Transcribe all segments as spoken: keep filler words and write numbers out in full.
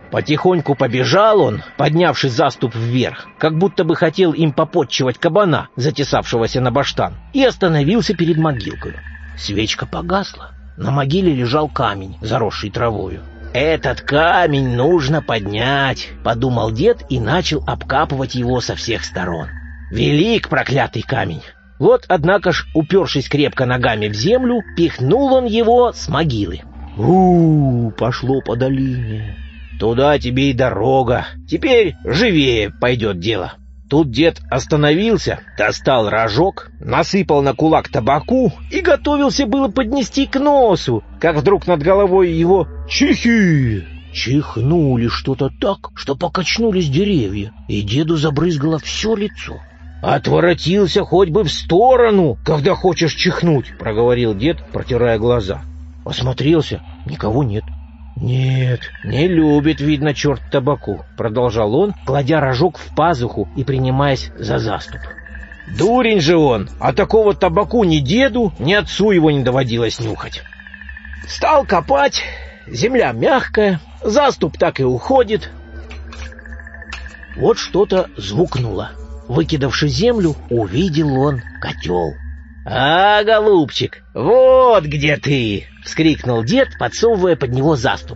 Потихоньку побежал он, поднявший заступ вверх, как будто бы хотел им попотчевать кабана, затесавшегося на баштан, и остановился перед могилкой. Свечка погасла. На могиле лежал камень, заросший травою. «Этот камень нужно поднять», — подумал дед и начал обкапывать его со всех сторон. Велик проклятый камень. Вот, однако ж, упершись крепко ногами в землю, пихнул он его с могилы. У-у-у, пошло по долине. Туда тебе и дорога. Теперь живее пойдет дело. Тут дед остановился, достал рожок, насыпал на кулак табаку и готовился было поднести к носу, как вдруг над головой его чихи. Чихнули что-то так, что покачнулись деревья, и деду забрызгало все лицо. «Отворотился хоть бы в сторону, когда хочешь чихнуть», — проговорил дед, протирая глаза. Осмотрелся, никого нет. «Нет, не любит, видно, черт табаку», — продолжал он, кладя рожок в пазуху и принимаясь за заступ. «Дурень же он, а такого табаку ни деду, ни отцу его не доводилось нюхать». Стал копать, земля мягкая, заступ так и уходит. Вот что-то звукнуло. Выкидавши землю, увидел он котел. «А, голубчик, вот где ты!» — вскрикнул дед, подсовывая под него заступ.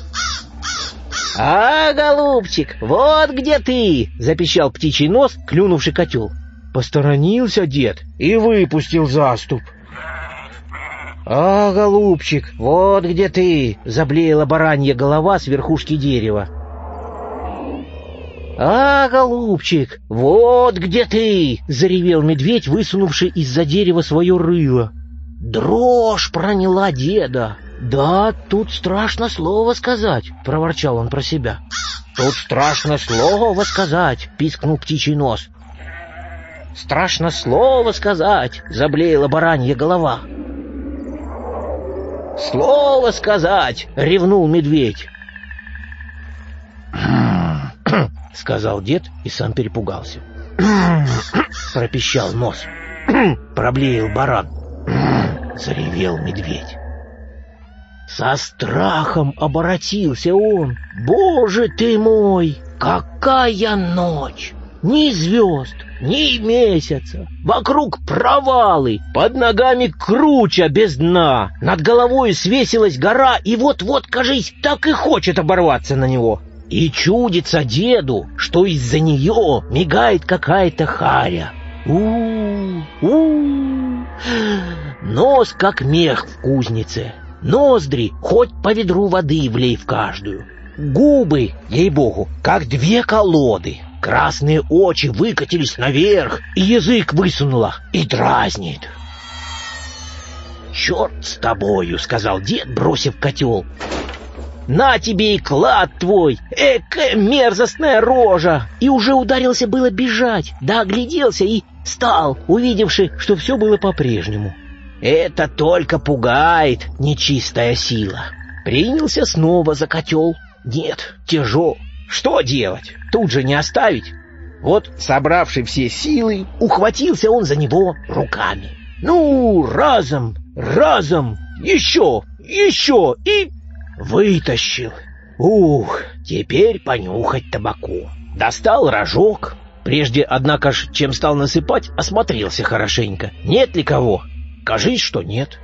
«А, голубчик, вот где ты!» — запищал птичий нос, клюнувший котел. Посторонился дед и выпустил заступ. «А, голубчик, вот где ты!» — заблеяла баранья голова с верхушки дерева. «А, голубчик, вот где ты!» — заревел медведь, высунувший из-за дерева свое рыло. Дрожь проняла деда. «Да, тут страшно слово сказать», — проворчал он про себя. «Тут страшно слово сказать», — пискнул птичий нос. «Страшно слово сказать», — заблеяла баранья голова. «Слово сказать», — ревнул медведь. — сказал дед и сам перепугался. Пропищал нос. Проблеял баран. Заревел медведь. Со страхом оборотился он. «Боже ты мой! Какая ночь! Ни звезд, ни месяца! Вокруг провалы, под ногами круча без дна, над головой свесилась гора, и вот-вот, кажись, так и хочет оборваться на него. И чудится деду, что из-за нее мигает какая-то харя. У-у-у, нос как мех в кузнице, ноздри хоть по ведру воды влей в каждую, губы, ей-богу, как две колоды, красные очи выкатились наверх, и язык высунула и дразнит. «Черт с тобою», — сказал дед, бросив котел. «На тебе и клад твой! Экая мерзостная рожа!» И уже ударился было бежать, да огляделся и стал, увидевши, что все было по-прежнему. «Это только пугает нечистая сила». Принялся снова за котел. Нет, тяжел. Что делать? Тут же не оставить. Вот, собравший все силы, ухватился он за него руками. Ну, разом, разом, еще, еще и... вытащил. Ух, теперь понюхать табаку. Достал рожок. Прежде, однако ж, чем стал насыпать, осмотрелся хорошенько. Нет ли кого? Кажись, что нет.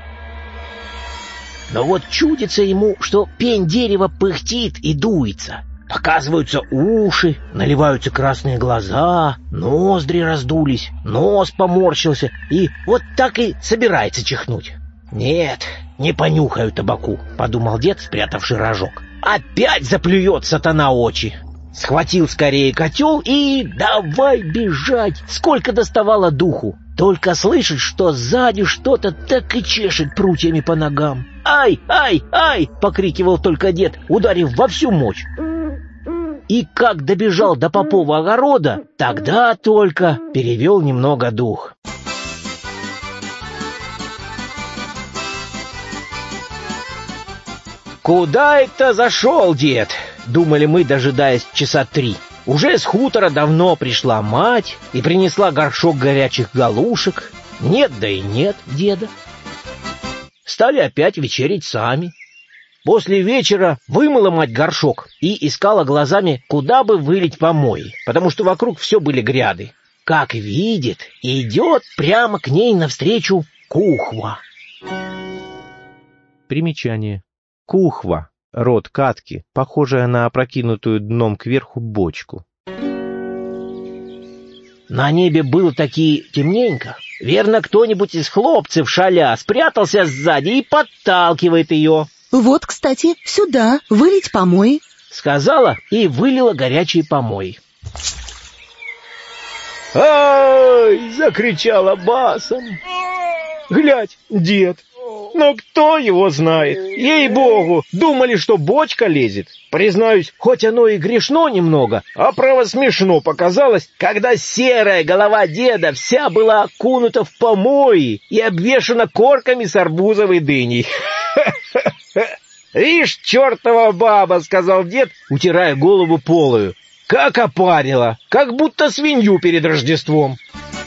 Но вот чудится ему, что пень дерева пыхтит и дуется. Показываются уши, наливаются красные глаза, ноздри раздулись, нос поморщился, и вот так и собирается чихнуть. «Нет, не понюхаю табаку», — подумал дед, спрятавший рожок. «Опять заплюет сатана очи». Схватил скорее котел и давай бежать, сколько доставало духу. Только слышит, что сзади что-то так и чешет прутьями по ногам. «Ай, ай, ай!» — покрикивал только дед, ударив во всю мощь. И как добежал до попова огорода, тогда только перевел немного дух. «Куда это зашел дед?» — думали мы, дожидаясь часа три. Уже с хутора давно пришла мать и принесла горшок горячих галушек. Нет, да и нет деда. Стали опять вечерить сами. После вечера вымыла мать горшок и искала глазами, куда бы вылить помои, потому что вокруг все были гряды. Как видит, идет прямо к ней навстречу кухва. Примечание. Кухва. Род катки, похожая на опрокинутую дном кверху бочку. На небе было таки темненько. Верно, кто-нибудь из хлопцев шаля спрятался сзади и подталкивает ее. «Вот, кстати, сюда, вылить помои», — сказала и вылила горячие помои. «Ай!» — закричала басом. «Глядь, дед! Но кто его знает? Ей-богу, думали, что бочка лезет. Признаюсь, хоть оно и грешно немного, а право смешно показалось, когда серая голова деда вся была окунута в помои и обвешана корками с арбузовой дыней. «Ишь, чертова баба!» — сказал дед, утирая голову полою. «Как опарила, как будто свинью перед Рождеством».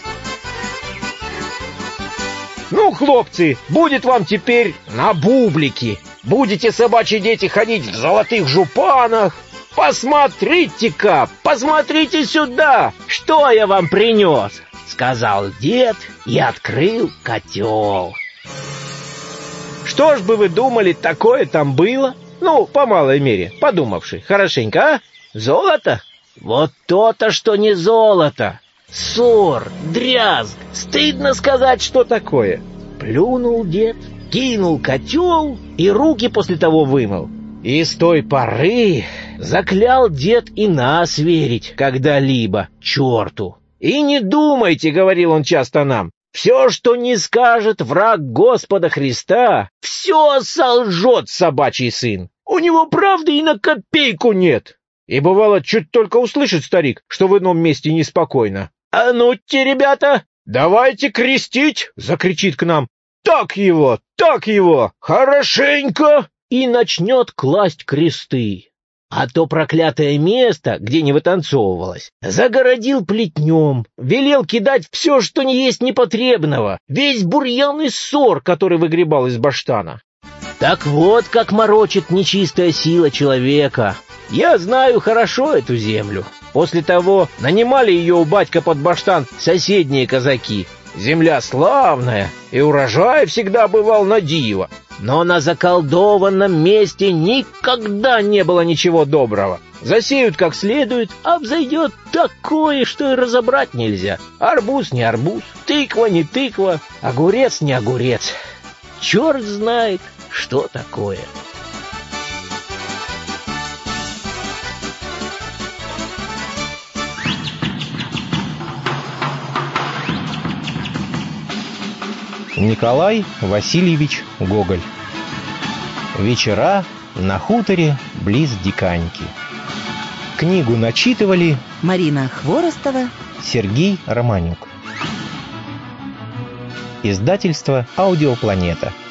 «Ну, хлопцы, будет вам теперь на бублики. Будете, собачьи дети, ходить в золотых жупанах. Посмотрите-ка, посмотрите сюда, что я вам принес!» — сказал дед и открыл котел. Что ж бы вы думали, такое там было? Ну, по малой мере, подумавши, хорошенько, а? Золото? Вот то-то, что не золото. Ссор, дрязг, стыдно сказать, что такое. Плюнул дед, кинул котел и руки после того вымыл. И с той поры заклял дед и нас верить когда-либо черту. «И не думайте, — говорил он часто нам, — все, что не скажет враг Господа Христа, все солжет собачий сын. У него правды и на копейку нет». И бывало, чуть только услышит старик, что в ином месте неспокойно. «А ну-те, ребята, давайте крестить!» — закричит к нам. «Так его, так его, хорошенько!» И начнет класть кресты. А то проклятое место, где не вытанцовывалось, загородил плетнем, велел кидать все, что не есть непотребного, весь бурьян и ссор, который выгребал из баштана. Так вот, как морочит нечистая сила человека. Я знаю хорошо эту землю. После того нанимали ее у батька под баштан соседние казаки. Земля славная, и урожай всегда бывал на диво. Но на заколдованном месте никогда не было ничего доброго. Засеют как следует, а взойдет такое, что и разобрать нельзя. Арбуз не арбуз, тыква не тыква, огурец не огурец. Черт знает, что такое. Николай Васильевич Гоголь. Вечера на хуторе близ Диканьки. Книгу начитывали Марина Хворостова, Сергей Романюк. Издательство «Аудиопланета».